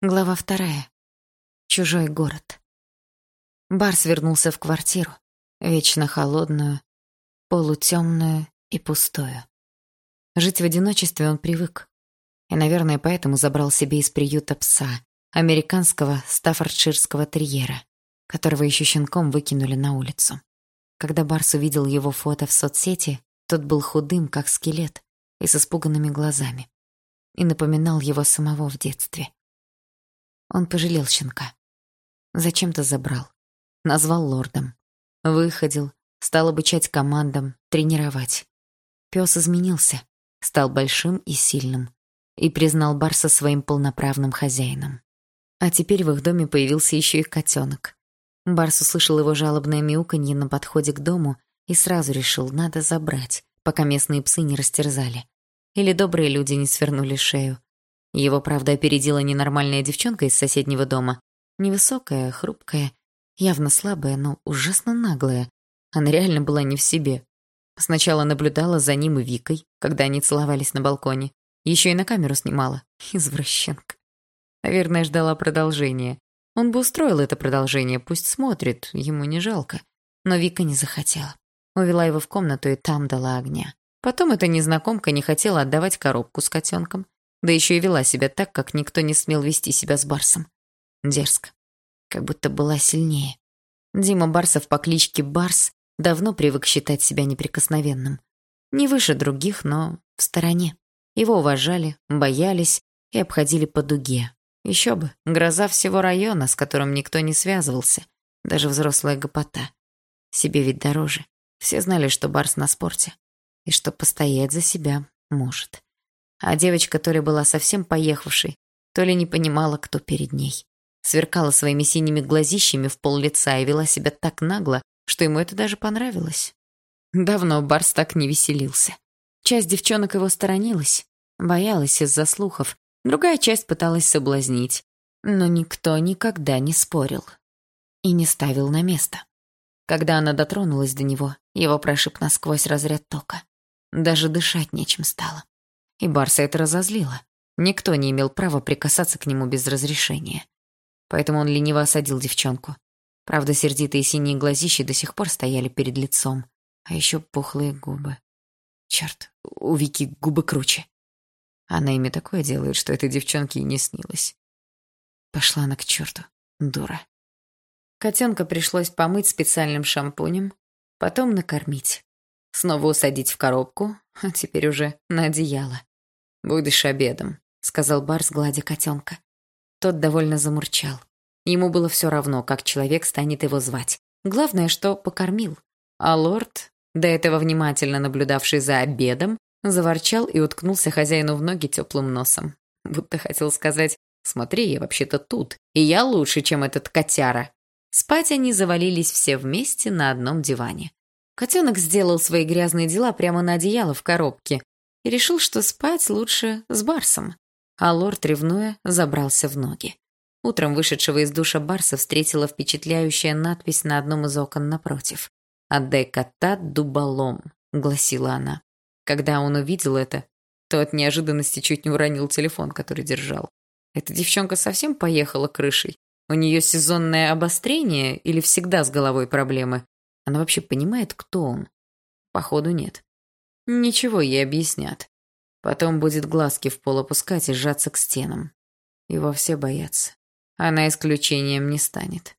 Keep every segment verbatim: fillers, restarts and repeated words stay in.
Глава вторая. Чужой город. Барс вернулся в квартиру, вечно холодную, полутемную и пустую. Жить в одиночестве он привык. И, наверное, поэтому забрал себе из приюта пса, американского стаффордширского терьера, которого еще щенком выкинули на улицу. Когда Барс увидел его фото в соцсети, тот был худым, как скелет, и с испуганными глазами. И напоминал его самого в детстве. Он пожалел щенка. Зачем-то забрал. Назвал лордом. Выходил, стал обучать командам, тренировать. Пес изменился, стал большим и сильным. И признал Барса своим полноправным хозяином. А теперь в их доме появился еще и котенок. Барс услышал его жалобное мяуканье на подходе к дому и сразу решил, надо забрать, пока местные псы не растерзали. Или добрые люди не свернули шею. Его, правда, опередила ненормальная девчонка из соседнего дома. Невысокая, хрупкая, явно слабая, но ужасно наглая. Она реально была не в себе. Сначала наблюдала за ним и Викой, когда они целовались на балконе. Еще и на камеру снимала. Извращенка. Наверное, ждала продолжения. Он бы устроил это продолжение, пусть смотрит, ему не жалко. Но Вика не захотела. Увела его в комнату и там дала огня. Потом эта незнакомка не хотела отдавать коробку с котенком. Да еще и вела себя так, как никто не смел вести себя с Барсом. Дерзко. Как будто была сильнее. Дима Барсов по кличке Барс давно привык считать себя неприкосновенным. Не выше других, но в стороне. Его уважали, боялись и обходили по дуге. Еще бы, гроза всего района, с которым никто не связывался. Даже взрослая гопота. Себе ведь дороже. Все знали, что Барс на спорте. И что постоять за себя может. А девочка то ли была совсем поехавшей, то ли не понимала, кто перед ней. Сверкала своими синими глазищами в пол лица и вела себя так нагло, что ему это даже понравилось. Давно Барс так не веселился. Часть девчонок его сторонилась, боялась из-за слухов, другая часть пыталась соблазнить. Но никто никогда не спорил и не ставил на место. Когда она дотронулась до него, его прошиб насквозь разряд тока. Даже дышать нечем стало. И Барса это разозлило. Никто не имел права прикасаться к нему без разрешения. Поэтому он лениво осадил девчонку. Правда, сердитые синие глазищи до сих пор стояли перед лицом. А еще пухлые губы. Черт, у Вики губы круче. Она ими такое делает, что этой девчонке и не снилось. Пошла она к черту, дура. Котенка пришлось помыть специальным шампунем, потом накормить. Снова усадить в коробку, а теперь уже на одеяло. «Будешь обедом», — сказал Барс, гладя котенка. Тот довольно замурчал. Ему было все равно, как человек станет его звать. Главное, что покормил. А лорд, до этого внимательно наблюдавший за обедом, заворчал и уткнулся хозяину в ноги теплым носом. Будто хотел сказать: «Смотри, я вообще-то тут, и я лучше, чем этот котяра». Спать они завалились все вместе на одном диване. Котенок сделал свои грязные дела прямо на одеяло в коробке и решил, что спать лучше с Барсом. А лорд, ревнуя, забрался в ноги. Утром вышедшего из душа Барса встретила впечатляющая надпись на одном из окон напротив. «Отдай кота дуболом», — гласила она. Когда он увидел это, то от неожиданности чуть не уронил телефон, который держал. Эта девчонка совсем поехала крышей. У нее сезонное обострение или всегда с головой проблемы? Она вообще понимает, кто он? Походу, нет. Ничего ей объяснят. Потом будет глазки в пол опускать и сжаться к стенам. Его все боятся. Она исключением не станет.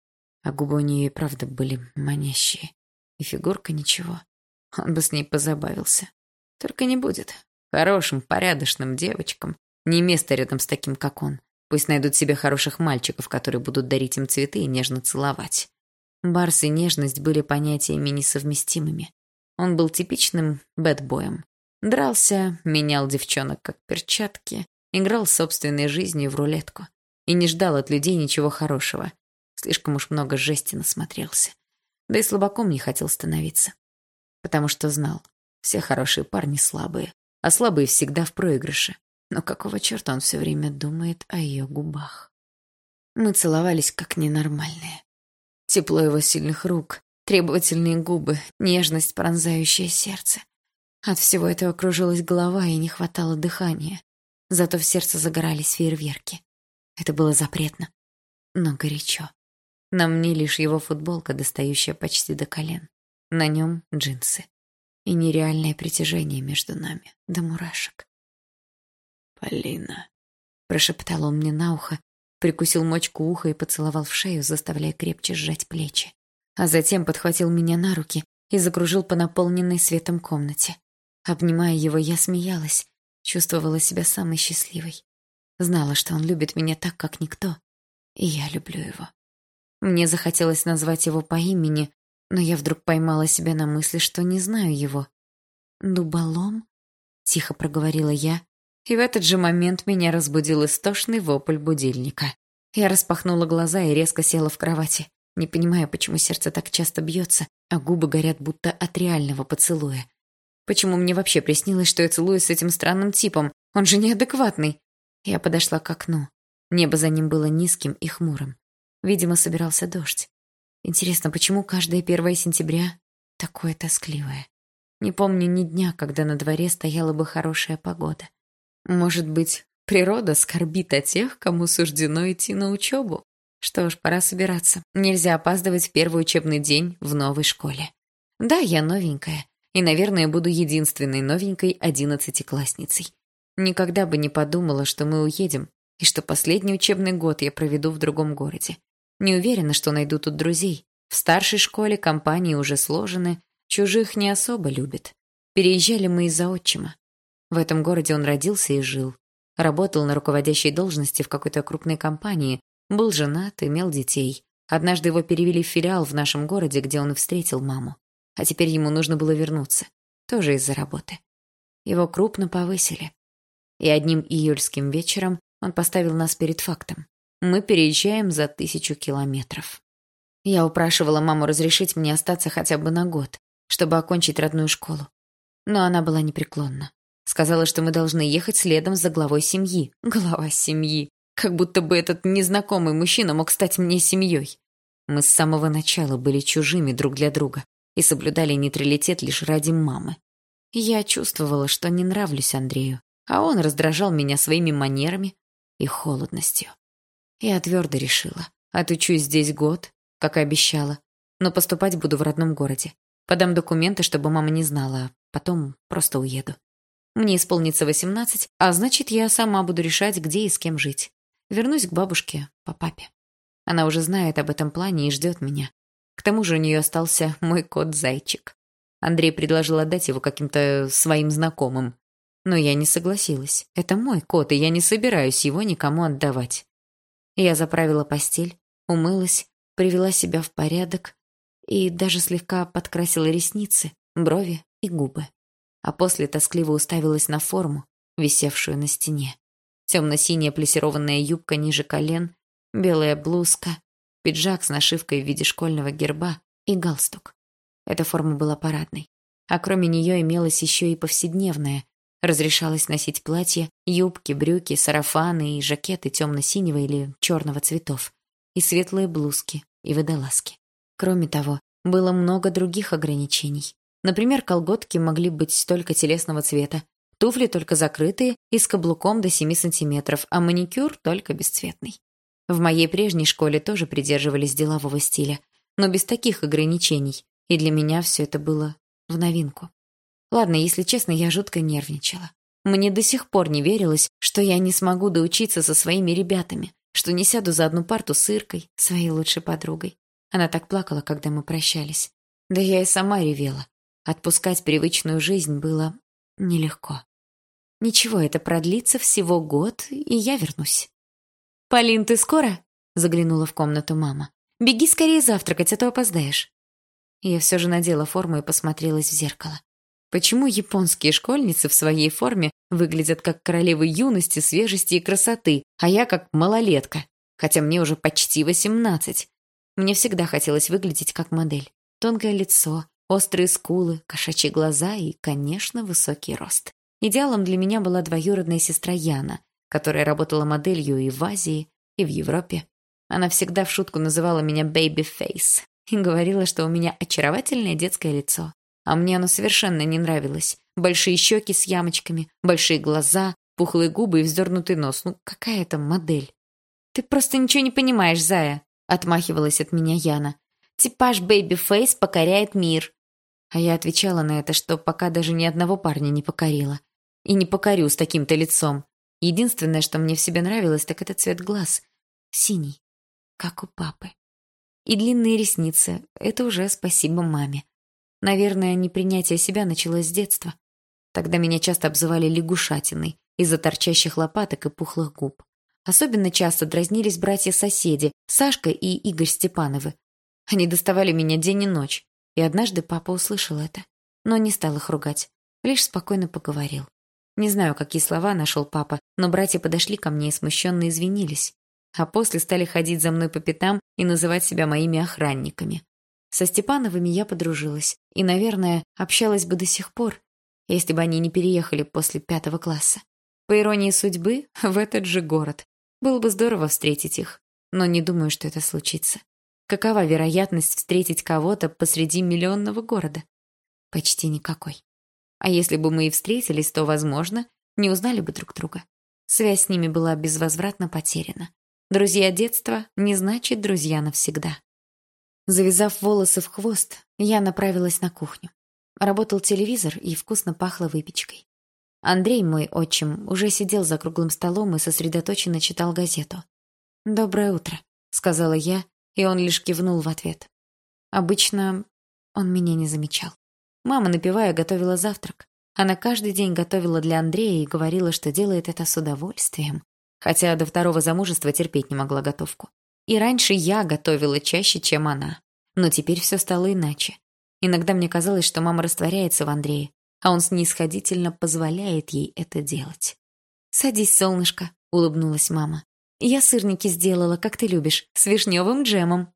А губы у нее и правда были манящие. И фигурка ничего. Он бы с ней позабавился. Только не будет. Хорошим, порядочным девочкам не место рядом с таким, как он. Пусть найдут себе хороших мальчиков, которые будут дарить им цветы и нежно целовать. Барс и нежность были понятиями несовместимыми. Он был типичным бэдбоем. Дрался, менял девчонок как перчатки, играл собственной жизнью в рулетку и не ждал от людей ничего хорошего. Слишком уж много жести насмотрелся. Да и слабаком не хотел становиться. Потому что знал, все хорошие парни слабые, а слабые всегда в проигрыше. Но какого черта он все время думает о ее губах? Мы целовались как ненормальные. Тепло его сильных рук, требовательные губы, нежность, пронзающее сердце. От всего этого кружилась голова и не хватало дыхания. Зато в сердце загорались фейерверки. Это было запретно, но горячо. На мне лишь его футболка, достающая почти до колен. На нем джинсы. И нереальное притяжение между нами, до мурашек. «Полина», — прошептал он мне на ухо, прикусил мочку уха и поцеловал в шею, заставляя крепче сжать плечи. А затем подхватил меня на руки и закружил по наполненной светом комнате. Обнимая его, я смеялась, чувствовала себя самой счастливой. Знала, что он любит меня так, как никто, и я люблю его. Мне захотелось назвать его по имени, но я вдруг поймала себя на мысли, что не знаю его. «Дуболом?» — тихо проговорила я, и в этот же момент меня разбудил истошный вопль будильника. Я распахнула глаза и резко села в кровати, не понимая, почему сердце так часто бьется, а губы горят будто от реального поцелуя. Почему мне вообще приснилось, что я целуюсь с этим странным типом? Он же неадекватный. Я подошла к окну. Небо за ним было низким и хмурым. Видимо, собирался дождь. Интересно, почему каждое первое сентября такое тоскливое? Не помню ни дня, когда на дворе стояла бы хорошая погода. Может быть, природа скорбит о тех, кому суждено идти на учебу? Что ж, пора собираться. Нельзя опаздывать в первый учебный день в новой школе. Да, я новенькая. И, наверное, буду единственной новенькой одиннадцатиклассницей. Никогда бы не подумала, что мы уедем, и что последний учебный год я проведу в другом городе. Не уверена, что найду тут друзей. В старшей школе компании уже сложены, чужих не особо любят. Переезжали мы из-за отчима. В этом городе он родился и жил. Работал на руководящей должности в какой-то крупной компании, был женат, имел детей. Однажды его перевели в филиал в нашем городе, где он и встретил маму. А теперь ему нужно было вернуться. Тоже из-за работы. Его крупно повысили. И одним июльским вечером он поставил нас перед фактом. Мы переезжаем за тысячу километров. Я упрашивала маму разрешить мне остаться хотя бы на год, чтобы окончить родную школу. Но она была непреклонна. Сказала, что мы должны ехать следом за главой семьи. Глава семьи. Как будто бы этот незнакомый мужчина мог стать мне семьей. Мы с самого начала были чужими друг для друга и соблюдали нейтралитет лишь ради мамы. Я чувствовала, что не нравлюсь Андрею, а он раздражал меня своими манерами и холодностью. Я твердо решила. Отучусь здесь год, как и обещала, но поступать буду в родном городе. Подам документы, чтобы мама не знала, а потом просто уеду. Мне исполнится восемнадцать, а значит, я сама буду решать, где и с кем жить. Вернусь к бабушке по папе. Она уже знает об этом плане и ждет меня. К тому же у нее остался мой кот-зайчик. Андрей предложил отдать его каким-то своим знакомым. Но я не согласилась. Это мой кот, и я не собираюсь его никому отдавать. Я заправила постель, умылась, привела себя в порядок и даже слегка подкрасила ресницы, брови и губы. А после тоскливо уставилась на форму, висевшую на стене. Темно-синяя плессированная юбка ниже колен, белая блузка, пиджак с нашивкой в виде школьного герба и галстук. Эта форма была парадной. А кроме нее имелась еще и повседневная. Разрешалось носить платья, юбки, брюки, сарафаны и жакеты темно-синего или черного цветов, и светлые блузки, и водолазки. Кроме того, было много других ограничений. Например, колготки могли быть только телесного цвета, туфли только закрытые и с каблуком до семи сантиметров, а маникюр только бесцветный. В моей прежней школе тоже придерживались делового стиля, но без таких ограничений, и для меня все это было в новинку. Ладно, если честно, я жутко нервничала. Мне до сих пор не верилось, что я не смогу доучиться со своими ребятами, что не сяду за одну парту с Иркой, своей лучшей подругой. Она так плакала, когда мы прощались. Да я и сама ревела. Отпускать привычную жизнь было нелегко. Ничего, это продлится всего год, и я вернусь. «Полин, ты скоро?» — заглянула в комнату мама. «Беги скорее завтракать, а то опоздаешь». Я все же надела форму и посмотрелась в зеркало. Почему японские школьницы в своей форме выглядят как королевы юности, свежести и красоты, а я как малолетка, хотя мне уже почти восемнадцать? Мне всегда хотелось выглядеть как модель. Тонкое лицо, острые скулы, кошачьи глаза и, конечно, высокий рост. Идеалом для меня была двоюродная сестра Яна, которая работала моделью и в Азии, и в Европе. Она всегда в шутку называла меня «baby face» и говорила, что у меня очаровательное детское лицо. А мне оно совершенно не нравилось. Большие щеки с ямочками, большие глаза, пухлые губы и вздернутый нос. Ну, какая это модель? «Ты просто ничего не понимаешь, зая», — отмахивалась от меня Яна. «Типаж бэйби-фейс покоряет мир». А я отвечала на это, что пока даже ни одного парня не покорила. И не покорю с таким-то лицом. Единственное, что мне в себе нравилось, так это цвет глаз. Синий, как у папы. И длинные ресницы — это уже спасибо маме. Наверное, непринятие себя началось с детства. Тогда меня часто обзывали лягушатиной из-за торчащих лопаток и пухлых губ. Особенно часто дразнились братья-соседи Сашка и Игорь Степановы. Они доставали меня день и ночь. И однажды папа услышал это, но не стал их ругать, лишь спокойно поговорил. Не знаю, какие слова нашел папа, но братья подошли ко мне и смущенно извинились. А после стали ходить за мной по пятам и называть себя моими охранниками. Со Степановыми я подружилась и, наверное, общалась бы до сих пор, если бы они не переехали после пятого класса. По иронии судьбы, в этот же город. Было бы здорово встретить их, но не думаю, что это случится. Какова вероятность встретить кого-то посреди миллионного города? Почти никакой. А если бы мы и встретились, то, возможно, не узнали бы друг друга. Связь с ними была безвозвратно потеряна. Друзья детства не значит друзья навсегда. Завязав волосы в хвост, я направилась на кухню. Работал телевизор и вкусно пахло выпечкой. Андрей, мой отчим, уже сидел за круглым столом и сосредоточенно читал газету. «Доброе утро», — сказала я, и он лишь кивнул в ответ. Обычно он меня не замечал. Мама, напевая, готовила завтрак. Она каждый день готовила для Андрея и говорила, что делает это с удовольствием, хотя до второго замужества терпеть не могла готовку. И раньше я готовила чаще, чем она. Но теперь все стало иначе. Иногда мне казалось, что мама растворяется в Андрее, а он снисходительно позволяет ей это делать. «Садись, солнышко», — улыбнулась мама. «Я сырники сделала, как ты любишь, с вишневым джемом».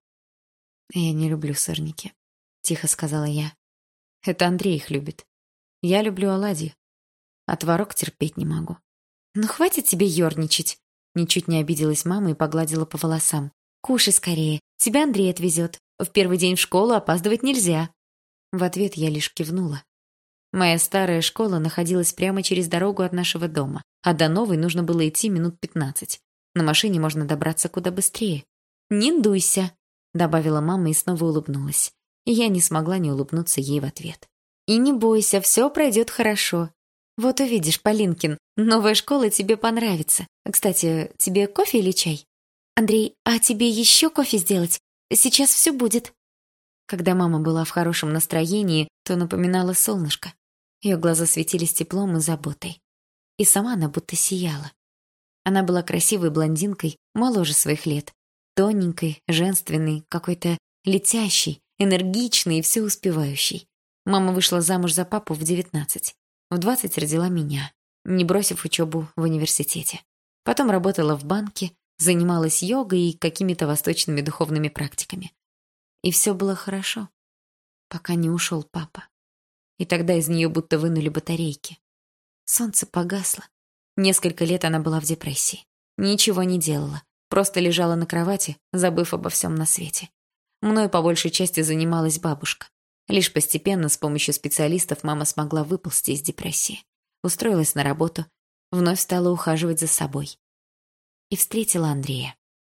«Я не люблю сырники», — тихо сказала я. «Это Андрей их любит. Я люблю оладьи. А творог терпеть не могу». «Ну хватит тебе ерничать», — ничуть не обиделась мама и погладила по волосам. «Кушай скорее, тебя Андрей отвезет. В первый день в школу опаздывать нельзя». В ответ я лишь кивнула. Моя старая школа находилась прямо через дорогу от нашего дома, а до новой нужно было идти минут пятнадцать. На машине можно добраться куда быстрее. «Не дуйся», — добавила мама и снова улыбнулась. И я не смогла не улыбнуться ей в ответ. «И не бойся, все пройдет хорошо. Вот увидишь, Полинкин, новая школа тебе понравится. Кстати, тебе кофе или чай? Андрей, а тебе еще кофе сделать? Сейчас все будет». Когда мама была в хорошем настроении, то напоминала солнышко. Ее глаза светились теплом и заботой. И сама она будто сияла. Она была красивой блондинкой, моложе своих лет. Тоненькой, женственной, какой-то летящей, энергичной и всеуспевающей. Мама вышла замуж за папу в девятнадцать. В двадцать родила меня, не бросив учебу в университете. Потом работала в банке, занималась йогой и какими-то восточными духовными практиками. И все было хорошо, пока не ушел папа. И тогда из нее будто вынули батарейки. Солнце погасло. Несколько лет она была в депрессии. Ничего не делала, просто лежала на кровати, забыв обо всем на свете. Мною по большей части занималась бабушка. Лишь постепенно, с помощью специалистов, мама смогла выползти из депрессии. Устроилась на работу, вновь стала ухаживать за собой. И встретила Андрея.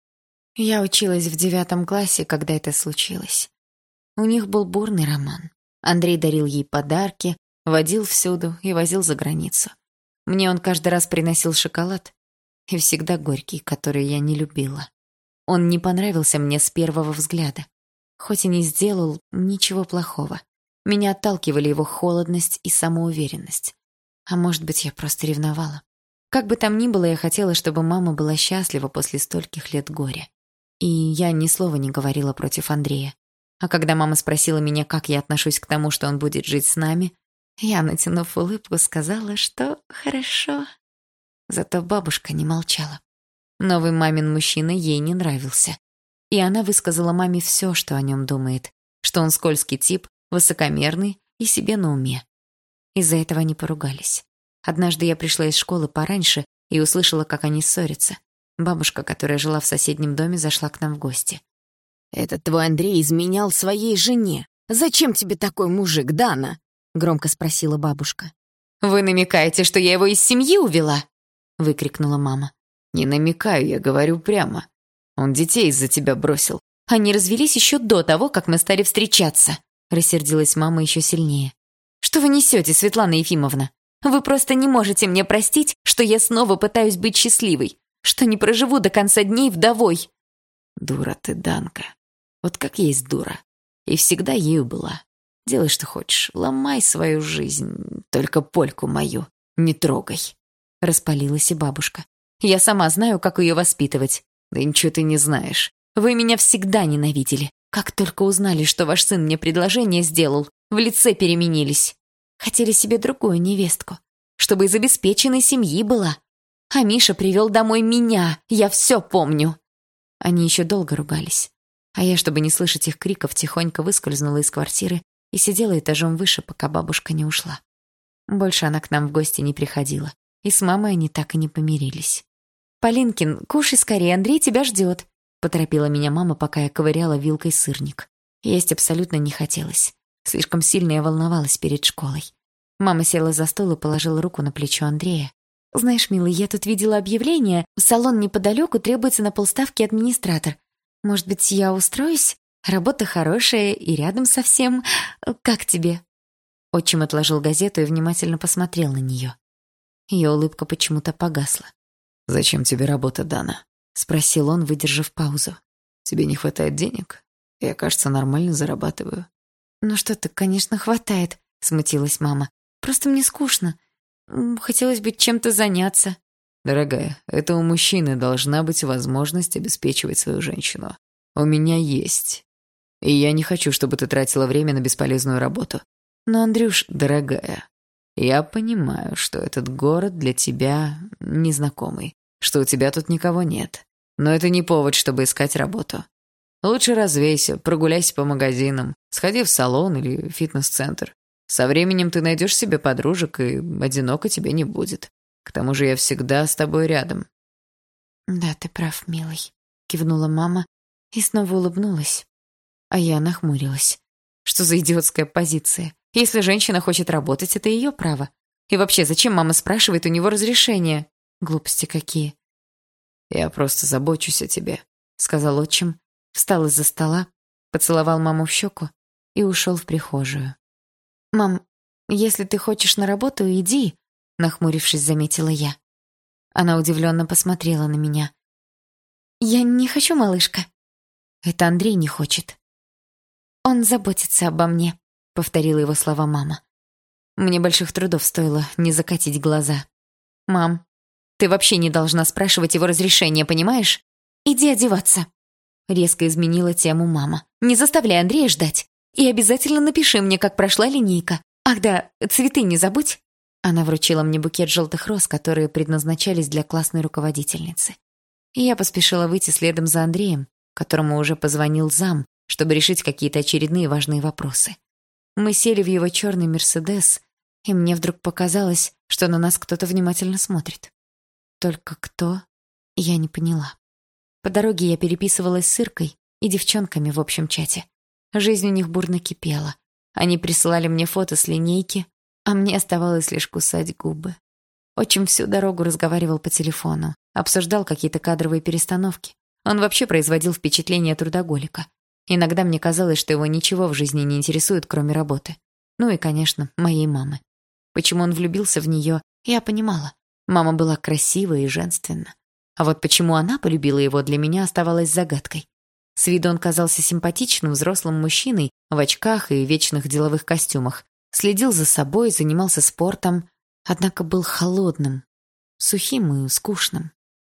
Я училась в девятом классе, когда это случилось. У них был бурный роман. Андрей дарил ей подарки, водил всюду и возил за границу. Мне он каждый раз приносил шоколад, и всегда горький, который я не любила. Он не понравился мне с первого взгляда. Хоть и не сделал ничего плохого. Меня отталкивали его холодность и самоуверенность. А может быть, я просто ревновала. Как бы там ни было, я хотела, чтобы мама была счастлива после стольких лет горя. И я ни слова не говорила против Андрея. А когда мама спросила меня, как я отношусь к тому, что он будет жить с нами, я, натянув улыбку, сказала, что хорошо. Зато бабушка не молчала. Новый мамин мужчина ей не нравился. И она высказала маме все, что о нем думает, что он скользкий тип, высокомерный и себе на уме. Из-за этого они поругались. Однажды я пришла из школы пораньше и услышала, как они ссорятся. Бабушка, которая жила в соседнем доме, зашла к нам в гости. «Этот твой Андрей изменял своей жене. Зачем тебе такой мужик, Дана?» — громко спросила бабушка. «Вы намекаете, что я его из семьи увела?» — выкрикнула мама. «Не намекаю, я говорю прямо. Он детей из-за тебя бросил. Они развелись еще до того, как мы стали встречаться. Рассердилась мама еще сильнее. Что вы несете, Светлана Ефимовна? Вы просто не можете мне простить, что я снова пытаюсь быть счастливой, что не проживу до конца дней вдовой. Дура ты, Данка. Вот как есть дура. И всегда ею была. Делай, что хочешь. Ломай свою жизнь. Только Польку мою не трогай. Распалилась и бабушка. Я сама знаю, как ее воспитывать. Да ничего ты не знаешь. Вы меня всегда ненавидели. Как только узнали, что ваш сын мне предложение сделал, в лице переменились. Хотели себе другую невестку, чтобы из обеспеченной семьи была. А Миша привел домой меня, я все помню. Они еще долго ругались. А я, чтобы не слышать их криков, тихонько выскользнула из квартиры и сидела этажом выше, пока бабушка не ушла. Больше она к нам в гости не приходила, и с мамой они так и не помирились. «Полинкин, кушай скорее, Андрей тебя ждет», — поторопила меня мама, пока я ковыряла вилкой сырник. Есть абсолютно не хотелось. Слишком сильно я волновалась перед школой. Мама села за стол и положила руку на плечо Андрея. «Знаешь, милый, я тут видела объявление. В салон неподалеку требуется на полставки администратор. Может быть, я устроюсь? Работа хорошая и рядом совсем. Как тебе?» Отчим отложил газету и внимательно посмотрел на нее. Ее улыбка почему-то погасла. «Зачем тебе работа, Дана?» — спросил он, выдержав паузу. «Тебе не хватает денег? Я, кажется, нормально зарабатываю». «Ну что-то, конечно, хватает», — смутилась мама. «Просто мне скучно. Хотелось бы чем-то заняться». «Дорогая, это у мужчины должна быть возможность обеспечивать свою женщину. У меня есть. И я не хочу, чтобы ты тратила время на бесполезную работу. Но, Андрюш, дорогая, я понимаю, что этот город для тебя незнакомый, что у тебя тут никого нет. Но это не повод, чтобы искать работу. Лучше развейся, прогуляйся по магазинам, сходи в салон или фитнес-центр. Со временем ты найдешь себе подружек, и одиноко тебе не будет. К тому же я всегда с тобой рядом». «Да, ты прав, милый», — кивнула мама и снова улыбнулась. А я нахмурилась. Что за идиотская позиция? Если женщина хочет работать, это ее право. И вообще, зачем мама спрашивает у него разрешения? Глупости какие. «Я просто забочусь о тебе», — сказал отчим, встал из-за стола, поцеловал маму в щеку и ушел в прихожую. «Мам, если ты хочешь на работу, иди», — нахмурившись, заметила я. Она удивленно посмотрела на меня. «Я не хочу, малышка». «Это Андрей не хочет». «Он заботится обо мне», — повторила его слова мама. Мне больших трудов стоило не закатить глаза. «Мам, ты вообще не должна спрашивать его разрешения, понимаешь? Иди одеваться». Резко изменила тему мама. «Не заставляй Андрея ждать. И обязательно напиши мне, как прошла линейка. Ах да, цветы не забудь». Она вручила мне букет желтых роз, которые предназначались для классной руководительницы. И я поспешила выйти следом за Андреем, которому уже позвонил зам, чтобы решить какие-то очередные важные вопросы. Мы сели в его черный «Мерседес», и мне вдруг показалось, что на нас кто-то внимательно смотрит. Только кто, я не поняла. По дороге я переписывалась с Иркой и девчонками в общем чате. Жизнь у них бурно кипела. Они присылали мне фото с линейки, а мне оставалось лишь кусать губы. Отчим всю дорогу разговаривал по телефону, обсуждал какие-то кадровые перестановки. Он вообще производил впечатление трудоголика. Иногда мне казалось, что его ничего в жизни не интересует, кроме работы. Ну и, конечно, моей мамы. Почему он влюбился в нее, я понимала. Мама была красива и женственна. А вот почему она полюбила его, для меня оставалось загадкой. С виду он казался симпатичным взрослым мужчиной в очках и вечных деловых костюмах. Следил за собой, занимался спортом, однако был холодным, сухим и скучным.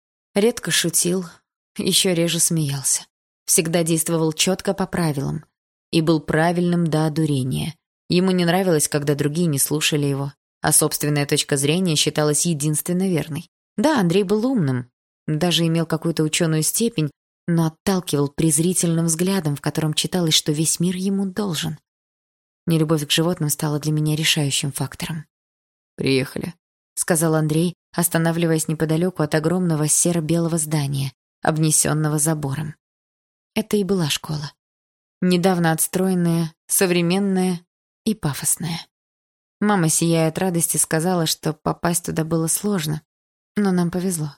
Редко шутил, еще реже смеялся. Всегда действовал четко по правилам и был правильным до одурения. Ему не нравилось, когда другие не слушали его, а собственная точка зрения считалась единственно верной. Да, Андрей был умным, даже имел какую-то ученую степень, но отталкивал презрительным взглядом, в котором читалось, что весь мир ему должен. Нелюбовь к животным стала для меня решающим фактором. «Приехали», — сказал Андрей, останавливаясь неподалеку от огромного серо-белого здания, обнесенного забором. Это и была школа. Недавно отстроенная, современная и пафосная. Мама, сияя от радости, сказала, что попасть туда было сложно, но нам повезло.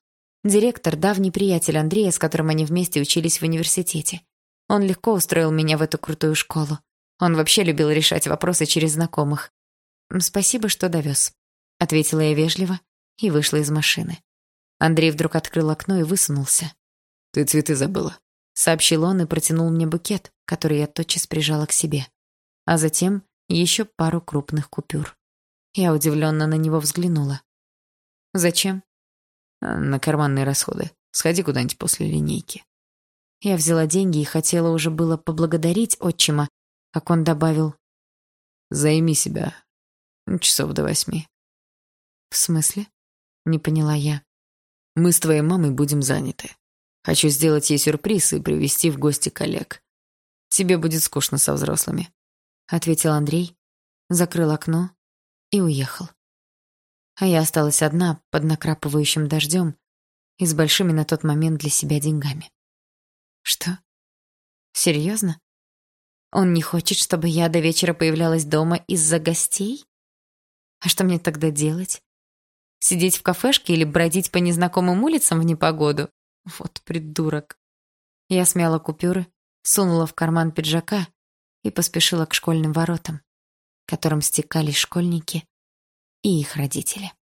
Директор — давний приятель Андрея, с которым они вместе учились в университете. Он легко устроил меня в эту крутую школу. Он вообще любил решать вопросы через знакомых. «Спасибо, что довез», — ответила я вежливо и вышла из машины. Андрей вдруг открыл окно и высунулся. «Ты цветы забыла», — сообщил он и протянул мне букет, который я тотчас прижала к себе. А затем еще пару крупных купюр. Я удивленно на него взглянула. «Зачем?» «На карманные расходы. Сходи куда-нибудь после линейки». Я взяла деньги и хотела уже было поблагодарить отчима, как он добавил: «Займи себя. Часов до восьми». «В смысле?» — не поняла я. «Мы с твоей мамой будем заняты. Хочу сделать ей сюрприз и привезти в гости коллег. Тебе будет скучно со взрослыми», — ответил Андрей, закрыл окно и уехал. А я осталась одна под накрапывающим дождем и с большими на тот момент для себя деньгами. Что? Серьезно? Он не хочет, чтобы я до вечера появлялась дома из-за гостей? А что мне тогда делать? Сидеть в кафешке или бродить по незнакомым улицам в непогоду? Вот придурок. Я смяла купюры, сунула в карман пиджака и поспешила к школьным воротам, к которым стекались школьники и их родители.